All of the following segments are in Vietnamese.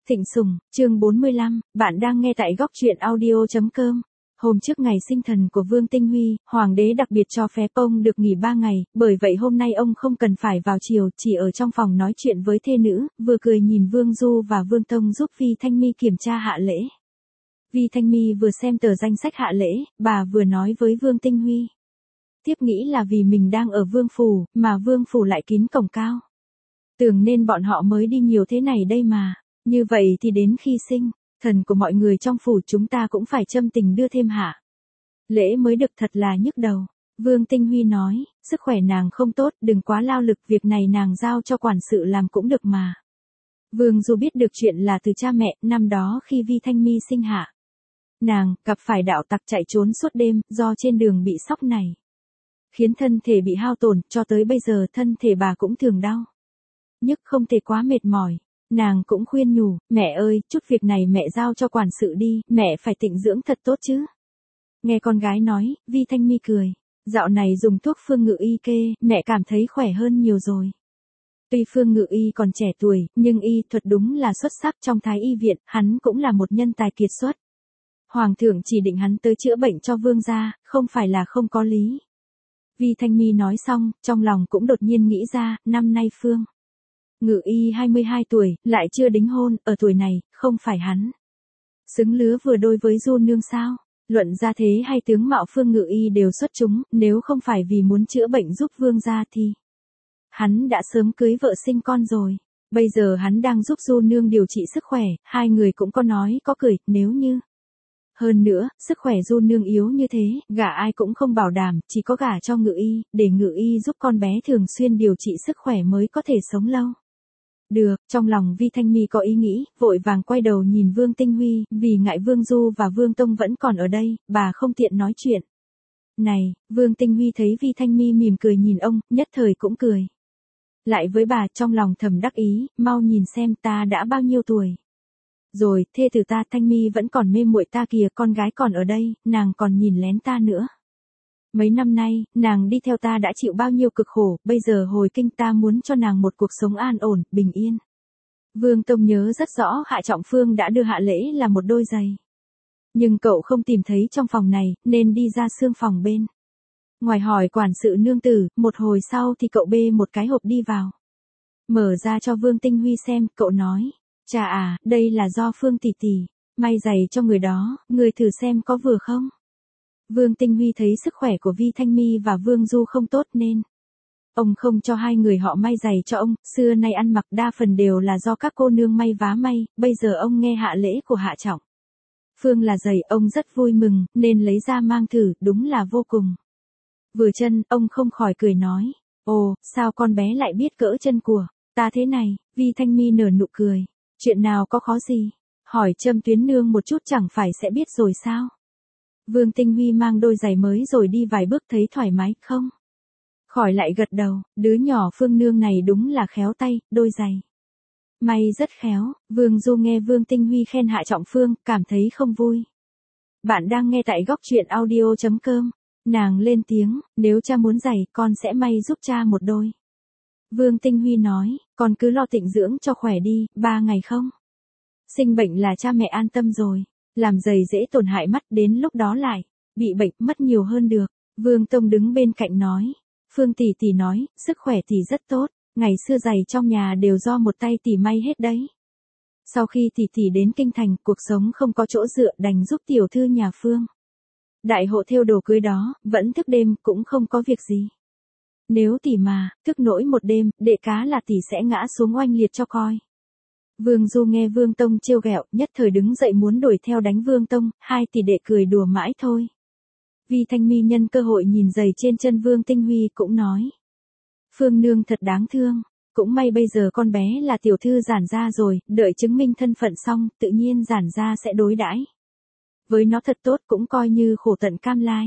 Thịnh Sùng, chương 45, bạn đang nghe tại góc truyện audio.com. Hôm trước ngày sinh thần của Vương Tinh Huy, Hoàng đế đặc biệt cho phép ông được nghỉ 3 ngày, bởi vậy hôm nay ông không cần phải vào triều, chỉ ở trong phòng nói chuyện với thê nữ, vừa cười nhìn Vương Du và Vương Tông giúp Vi Thanh Mi kiểm tra hạ lễ. Vi Thanh Mi vừa xem tờ danh sách hạ lễ, bà vừa nói với Vương Tinh Huy. Tiếp nghĩ là vì mình đang ở Vương Phủ, mà Vương Phủ lại kín cổng cao. Tưởng nên bọn họ mới đi nhiều thế này đây mà. Như vậy thì đến khi sinh thần của mọi người trong phủ chúng ta cũng phải châm tình đưa thêm hạ lễ mới được, thật là nhức đầu. Vương Tinh Huy nói, sức khỏe nàng không tốt, đừng quá lao lực, việc này nàng giao cho quản sự làm cũng được mà. Vương Du biết được chuyện là từ cha mẹ, năm đó khi Vi Thanh Mi sinh hạ nàng, gặp phải đạo tặc chạy trốn suốt đêm, do trên đường bị sóc này khiến thân thể bị hao tổn, cho tới bây giờ thân thể bà cũng thường đau nhức, không thể quá mệt mỏi. Nàng cũng khuyên nhủ, mẹ ơi, chút việc này mẹ giao cho quản sự đi, mẹ phải tịnh dưỡng thật tốt chứ. Nghe con gái nói, Vi Thanh Mi cười, dạo này dùng thuốc Phương Ngự Y kê, mẹ cảm thấy khỏe hơn nhiều rồi. Tuy Phương Ngự Y còn trẻ tuổi, nhưng y thuật đúng là xuất sắc, trong Thái Y viện, hắn cũng là một nhân tài kiệt xuất. Hoàng thượng chỉ định hắn tới chữa bệnh cho vương gia, không phải là không có lý. Vi Thanh Mi nói xong, trong lòng cũng đột nhiên nghĩ ra, năm nay Phương Ngự Y 22 tuổi, lại chưa đính hôn, ở tuổi này, không phải hắn xứng lứa vừa đôi với Du nương sao? Luận ra thế hay tướng mạo Phương Ngự Y đều xuất chúng, nếu không phải vì muốn chữa bệnh giúp vương gia thì hắn đã sớm cưới vợ sinh con rồi. Bây giờ hắn đang giúp Du nương điều trị sức khỏe, hai người cũng có nói có cười, nếu như hơn nữa, sức khỏe Du nương yếu như thế, gả ai cũng không bảo đảm, chỉ có gả cho Ngự Y, để Ngự Y giúp con bé thường xuyên điều trị sức khỏe mới có thể sống lâu. Được, trong lòng Vi Thanh Mi có ý nghĩ, vội vàng quay đầu nhìn Vương Tinh Huy, vì ngại Vương Du và Vương Tông vẫn còn ở đây, bà không tiện nói chuyện. Này, Vương Tinh Huy thấy Vi Thanh Mi mỉm cười nhìn ông, nhất thời cũng cười lại với bà, trong lòng thầm đắc ý, mau nhìn xem ta đã bao nhiêu tuổi rồi, thê tử ta Thanh Mi vẫn còn mê muội ta kìa, con gái còn ở đây, nàng còn nhìn lén ta nữa. Mấy năm nay, nàng đi theo ta đã chịu bao nhiêu cực khổ, bây giờ hồi kinh ta muốn cho nàng một cuộc sống an ổn, bình yên. Vương Tông nhớ rất rõ Hạ Trọng Phương đã đưa hạ lễ là một đôi giày. Nhưng cậu không tìm thấy trong phòng này, nên đi ra xương phòng bên ngoài hỏi quản sự nương tử, một hồi sau thì cậu bê một cái hộp đi vào. Mở ra cho Vương Tinh Huy xem, cậu nói, chà à, đây là do Phương tỷ tỷ may giày cho người đó, người thử xem có vừa không? Vương Tinh Huy thấy sức khỏe của Vi Thanh Mi và Vương Du không tốt nên ông không cho hai người họ may giày cho ông, xưa nay ăn mặc đa phần đều là do các cô nương may vá may, bây giờ ông nghe hạ lễ của Hạ Trọng Phương là giày, ông rất vui mừng, nên lấy ra mang thử, đúng là vô cùng vừa chân, ông không khỏi cười nói, ồ, sao con bé lại biết cỡ chân của ta thế này? Vi Thanh Mi nở nụ cười, chuyện nào có khó gì, hỏi Trâm Tuyến nương một chút chẳng phải sẽ biết rồi sao? Vương Tinh Huy mang đôi giày mới rồi đi vài bước thấy thoải mái không? Khỏi lại gật đầu, đứa nhỏ Phương nương này đúng là khéo tay, đôi giày may rất khéo. Vương Du nghe Vương Tinh Huy khen Hạ Trọng Phương, cảm thấy không vui. Bạn đang nghe tại góc truyện audio.com. Nàng lên tiếng, nếu cha muốn giày, con sẽ may giúp cha một đôi. Vương Tinh Huy nói, con cứ lo tịnh dưỡng cho khỏe đi, 3 ngày không sinh bệnh là cha mẹ an tâm rồi. Làm giày dễ tổn hại mắt, đến lúc đó lại bị bệnh, mất nhiều hơn được. Vương Tông đứng bên cạnh nói, Phương tỷ tỷ nói, sức khỏe tỷ rất tốt, ngày xưa giày trong nhà đều do một tay tỷ may hết đấy. Sau khi tỷ tỷ đến kinh thành, cuộc sống không có chỗ dựa, đành giúp tiểu thư nhà Phương đại hộ thêu đồ cưới đó, vẫn thức đêm cũng không có việc gì. Nếu tỷ mà thức nỗi một đêm, đệ cá là tỷ sẽ ngã xuống oanh liệt cho coi. Vương Du nghe Vương Tông trêu ghẹo, nhất thời đứng dậy muốn đuổi theo đánh Vương Tông, hai tỷ đệ cười đùa mãi thôi. Vi Thanh Mi nhân cơ hội nhìn giày trên chân Vương Tinh Huy cũng nói, Phương nương thật đáng thương, cũng may bây giờ con bé là tiểu thư Giản gia rồi, đợi chứng minh thân phận xong, tự nhiên Giản gia sẽ đối đãi với nó thật tốt, cũng coi như khổ tận cam lai.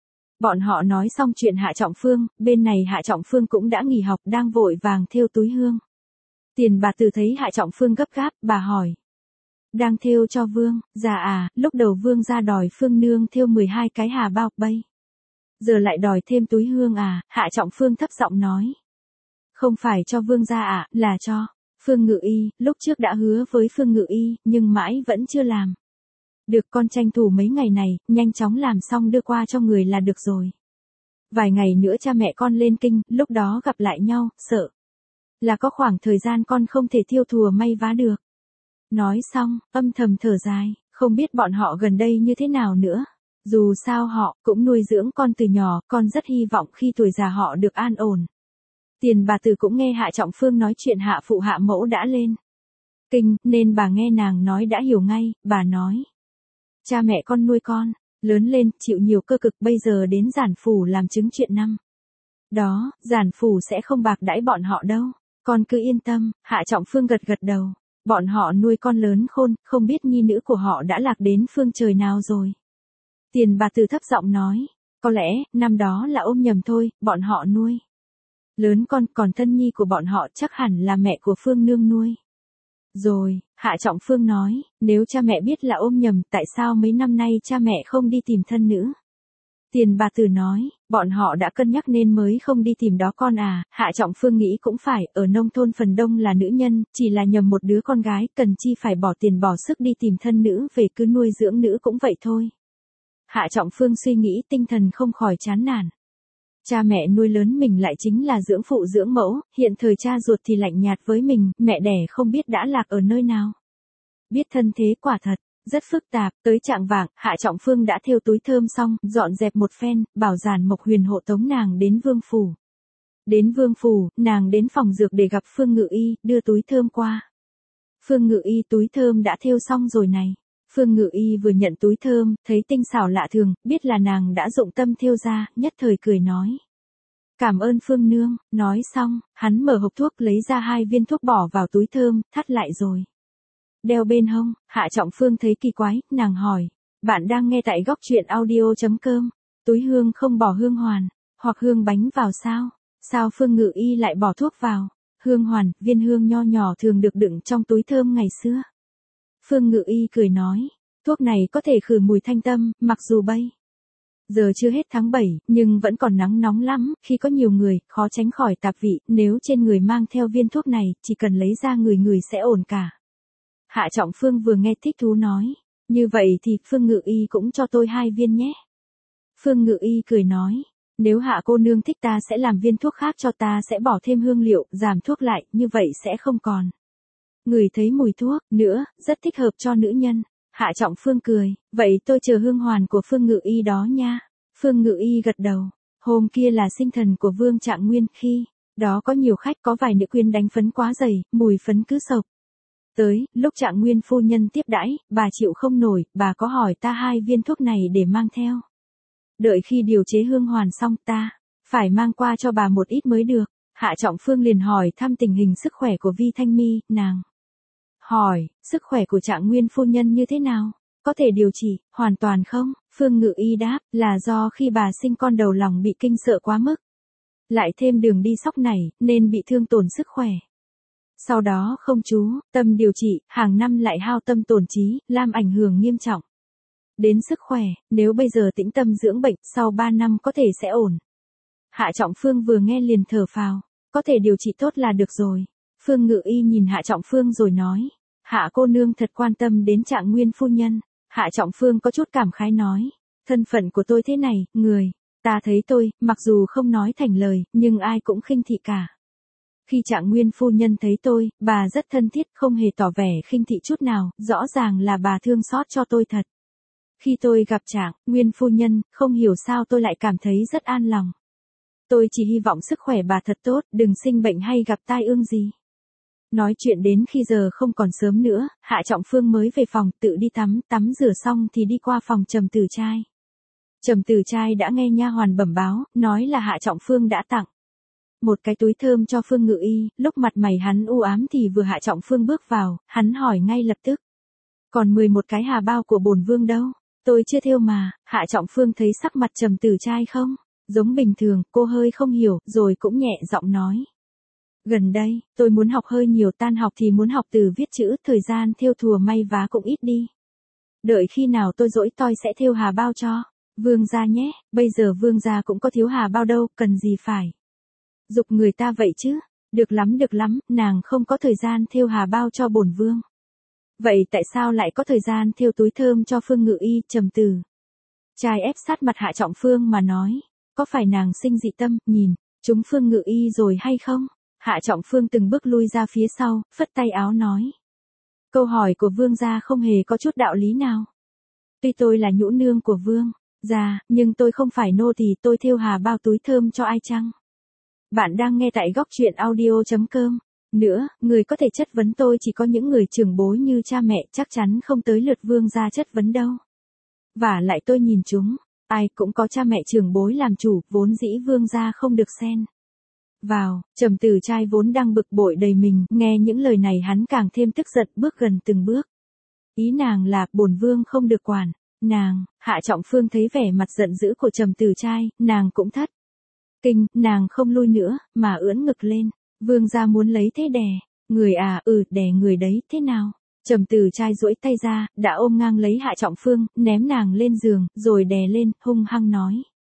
Bọn họ nói xong chuyện Hạ Trọng Phương, bên này Hạ Trọng Phương cũng đã nghỉ học, đang vội vàng thêu túi hương. Tiền bà Từ thấy Hạ Trọng Phương gấp gáp, bà hỏi, đang thêu cho Vương gia à? Lúc đầu Vương gia đòi Phương nương thêu 12 cái hà bao bây giờ lại đòi thêm túi hương à? Hạ Trọng Phương thấp giọng nói, không phải cho Vương gia à, là cho Phương Ngự Y, lúc trước đã hứa với Phương Ngự Y, nhưng mãi vẫn chưa làm. Được, con tranh thủ mấy ngày này, nhanh chóng làm xong đưa qua cho người là được rồi. Vài ngày nữa cha mẹ con lên kinh, lúc đó gặp lại nhau, sợ là có khoảng thời gian con không thể thiêu thùa may vá được. Nói xong, âm thầm thở dài, không biết bọn họ gần đây như thế nào nữa. Dù sao họ cũng nuôi dưỡng con từ nhỏ, con rất hy vọng khi tuổi già họ được an ổn. Tiền bà Từ cũng nghe Hạ Trọng Phương nói chuyện hạ phụ hạ mẫu đã lên kinh, nên bà nghe nàng nói đã hiểu ngay, bà nói. Cha mẹ con nuôi con, lớn lên, chịu nhiều cơ cực, bây giờ đến giản phủ làm chứng chuyện năm. Đó, giản phủ sẽ không bạc đãi bọn họ đâu, con cứ yên tâm. Hạ Trọng Phương gật gật đầu. Bọn họ nuôi con lớn khôn, không biết nhi nữ của họ đã lạc đến phương trời nào rồi. Tiền bà Từ thấp giọng nói, có lẽ, năm đó là ôm nhầm thôi, bọn họ nuôi lớn con, còn thân nhi của bọn họ chắc hẳn là mẹ của Phương nương nuôi. Rồi, Hạ Trọng Phương nói, nếu cha mẹ biết là ôm nhầm, tại sao mấy năm nay cha mẹ không đi tìm thân nữ? Tiền bà Từ nói, bọn họ đã cân nhắc nên mới không đi tìm đó con à. Hạ Trọng Phương nghĩ cũng phải, ở nông thôn phần đông là nữ nhân, chỉ là nhầm một đứa con gái, cần chi phải bỏ tiền bỏ sức đi tìm thân nữ về, cứ nuôi dưỡng nữ cũng vậy thôi. Hạ Trọng Phương suy nghĩ tinh thần không khỏi chán nản. Cha mẹ nuôi lớn mình lại chính là dưỡng phụ dưỡng mẫu, hiện thời cha ruột thì lạnh nhạt với mình, mẹ đẻ không biết đã lạc ở nơi nào. Biết thân thế quả thật rất phức tạp. Tới chạng vạng, Hạ Trọng Phương đã thêu túi thơm xong, dọn dẹp một phen, bảo Giản Mộc Huyền hộ tống nàng đến vương phủ. Đến vương phủ, nàng đến phòng dược để gặp Phương Ngự Y, đưa túi thơm qua. Phương Ngự Y, túi thơm đã thêu xong rồi này. Phương Ngự Y vừa nhận túi thơm, thấy tinh xảo lạ thường, biết là nàng đã dụng tâm thêu ra, nhất thời cười nói. Cảm ơn Phương nương. Nói xong, hắn mở hộp thuốc lấy ra 2 viên thuốc bỏ vào túi thơm, thắt lại rồi đeo bên hông. Hạ Trọng Phương thấy kỳ quái, nàng hỏi, bạn đang nghe tại góc truyện audio.com, túi hương không bỏ hương hoàn, hoặc hương bánh vào sao? Sao Phương Ngự Y lại bỏ thuốc vào? Hương hoàn, viên hương nho nhỏ thường được đựng trong túi thơm ngày xưa. Phương Ngự Y cười nói, thuốc này có thể khử mùi thanh tâm, mặc dù bây giờ chưa hết tháng 7, nhưng vẫn còn nắng nóng lắm, khi có nhiều người, khó tránh khỏi tạp vị, nếu trên người mang theo viên thuốc này, chỉ cần lấy ra người sẽ ổn cả. Hạ Trọng Phương vừa nghe thích thú nói, như vậy thì Phương Ngự Y cũng cho tôi 2 viên nhé. Phương Ngự Y cười nói, nếu Hạ cô nương thích ta sẽ làm viên thuốc khác cho, ta sẽ bỏ thêm hương liệu, giảm thuốc lại, như vậy sẽ không còn ngửi thấy mùi thuốc nữa, rất thích hợp cho nữ nhân. Hạ Trọng Phương cười, vậy tôi chờ hương hoàn của Phương Ngự Y đó nha. Phương Ngự Y gật đầu. Hôm kia là sinh thần của Vương Trạng Nguyên, khi đó có nhiều khách, có vài nữ quyến đánh phấn quá dày, mùi phấn cứ sộc tới, lúc Trạng Nguyên phu nhân tiếp đãi, bà chịu không nổi, bà có hỏi ta 2 viên thuốc này để mang theo. Đợi khi điều chế hương hoàn xong, ta phải mang qua cho bà một ít mới được. Hạ Trọng Phương liền hỏi thăm tình hình sức khỏe của Vi Thanh Mi, nàng hỏi, sức khỏe của Trạng Nguyên phu nhân như thế nào? Có thể điều trị, hoàn toàn không? Phương Ngự Y đáp, là do khi bà sinh con đầu lòng bị kinh sợ quá mức. Lại thêm đường đi sóc này, nên bị thương tổn sức khỏe. Sau đó không chú tâm điều trị, hàng năm lại hao tâm tổn trí, làm ảnh hưởng nghiêm trọng đến sức khỏe. Nếu bây giờ tĩnh tâm dưỡng bệnh, sau 3 năm có thể sẽ ổn. Hạ Trọng Phương vừa nghe liền thở phào, có thể điều trị tốt là được rồi. Phương Ngự Y nhìn Hạ Trọng Phương rồi nói, Hạ cô nương thật quan tâm đến Trạng Nguyên phu nhân. Hạ Trọng Phương có chút cảm khái nói, thân phận của tôi thế này, người ta thấy tôi, mặc dù không nói thành lời, nhưng ai cũng khinh thị cả. Khi Trạng Nguyên phu nhân thấy tôi, bà rất thân thiết, không hề tỏ vẻ khinh thị chút nào, rõ ràng là bà thương xót cho tôi thật. Khi tôi gặp Trạng Nguyên phu nhân, không hiểu sao tôi lại cảm thấy rất an lòng. Tôi chỉ hy vọng sức khỏe bà thật tốt, đừng sinh bệnh hay gặp tai ương gì. Nói chuyện đến khi giờ không còn sớm nữa, Hạ Trọng Phương mới về phòng, tự đi tắm rửa xong thì đi qua phòng Trầm Tử Trai. Trầm Tử Trai đã nghe nha hoàn bẩm báo, nói là Hạ Trọng Phương đã tặng một cái túi thơm cho Phương Ngự Y. Lúc mặt mày hắn u ám thì vừa Hạ Trọng Phương bước vào, hắn hỏi ngay lập tức, còn 11 cái hà bao của bổn vương đâu? Tôi chưa thêu mà. Hạ Trọng Phương thấy sắc mặt Trầm Tử Trai không giống bình thường, cô hơi không hiểu, rồi cũng nhẹ giọng nói, gần đây, tôi muốn học hơi nhiều, tan học thì muốn học từ viết chữ, thời gian thêu thùa may vá cũng ít đi. Đợi khi nào tôi rỗi tôi sẽ thêu hà bao cho vương gia nhé, bây giờ vương gia cũng có thiếu hà bao đâu, cần gì phải giục người ta vậy chứ. được lắm, nàng không có thời gian thêu hà bao cho bổn vương. Vậy tại sao lại có thời gian thêu túi thơm cho Phương Ngự Y? Trầm Tử Trai ép sát mặt Hạ Trọng Phương mà nói, có phải nàng sinh dị tâm, nhìn, chúng Phương Ngự Y rồi hay không? Hạ Trọng Phương từng bước lui ra phía sau, phất tay áo nói. Câu hỏi của vương gia không hề có chút đạo lý nào. Tuy tôi là nhũ nương của vương gia, nhưng tôi không phải nô tỳ, tôi thêu hà bao túi thơm cho ai chăng? Bạn đang nghe tại góc truyện audio.com. Nữa, người có thể chất vấn tôi chỉ có những người trưởng bối như cha mẹ, chắc chắn không tới lượt vương gia chất vấn đâu. Và lại tôi nhìn chúng, ai cũng có cha mẹ trưởng bối làm chủ, vốn dĩ vương gia không được xen vào. Trầm Tử Trai vốn đang bực bội đầy mình, nghe những lời này hắn càng thêm tức giận, bước gần từng bước. Ý nàng là, bổn vương không được quản nàng. Hạ Trọng Phương thấy vẻ mặt giận dữ của Trầm Tử Trai, nàng cũng thất kinh, nàng không lui nữa, mà ưỡn ngực lên. Vương gia muốn lấy thế đè người à? Đè người đấy, thế nào? Trầm Tử Trai duỗi tay ra, đã ôm ngang lấy Hạ Trọng Phương, ném nàng lên giường, rồi đè lên, hung hăng nói.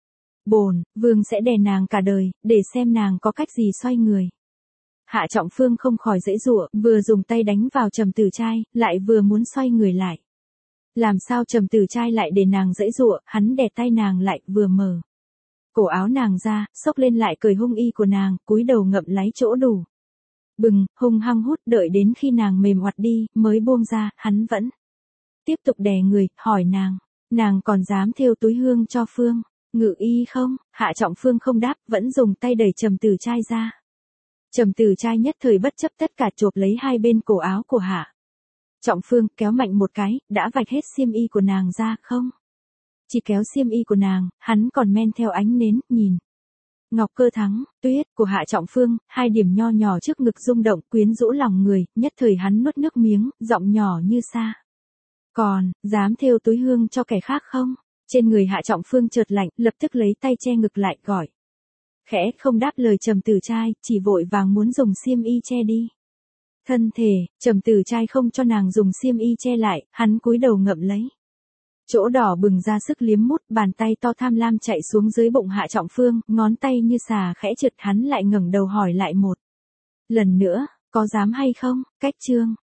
Bổn vương sẽ đè nàng cả đời, để xem nàng có cách gì xoay người. Hạ Trọng Phương không khỏi giãy giụa, vừa dùng tay đánh vào Trầm Tử Trai, lại vừa muốn xoay người lại. Làm sao Trầm Tử Trai lại để nàng giãy giụa? Hắn đè tay nàng lại, vừa mở cổ áo nàng ra, xốc lên lại cởi hung y của nàng, cúi đầu ngậm lấy chỗ đủ bừng, hung hăng hút, đợi đến khi nàng mềm oặt đi, mới buông ra. Hắn vẫn tiếp tục đè người, hỏi nàng còn dám thêu túi hương cho Phương Ngự Y không? Hạ Trọng Phương không đáp, vẫn dùng tay đẩy Trầm Tử Trai ra. Trầm Tử Trai nhất thời bất chấp tất cả, chộp lấy hai bên cổ áo của Hạ Trọng Phương, kéo mạnh một cái, đã vạch hết xiêm y của nàng ra. Không chỉ kéo xiêm y của nàng, hắn còn men theo ánh nến, nhìn. Ngọc cơ thắng, tuyết của Hạ Trọng Phương, hai điểm nho nhỏ trước ngực rung động, quyến rũ lòng người, nhất thời hắn nuốt nước miếng, giọng nhỏ như xa. Còn, dám thêu túi hương cho kẻ khác không? Trên người Hạ Trọng Phương chợt lạnh, lập tức lấy tay che ngực lại, gọi. Khẽ không đáp lời Trầm Tử Trai, chỉ vội vàng muốn dùng xiêm y che đi thân thể. Trầm Tử Trai không cho nàng dùng xiêm y che lại, hắn cúi đầu ngậm lấy chỗ đỏ bừng ra sức liếm mút, bàn tay to tham lam chạy xuống dưới bụng Hạ Trọng Phương, ngón tay như xà khẽ trượt. Hắn lại ngẩng đầu hỏi lại một lần nữa, có dám hay không? Cách chương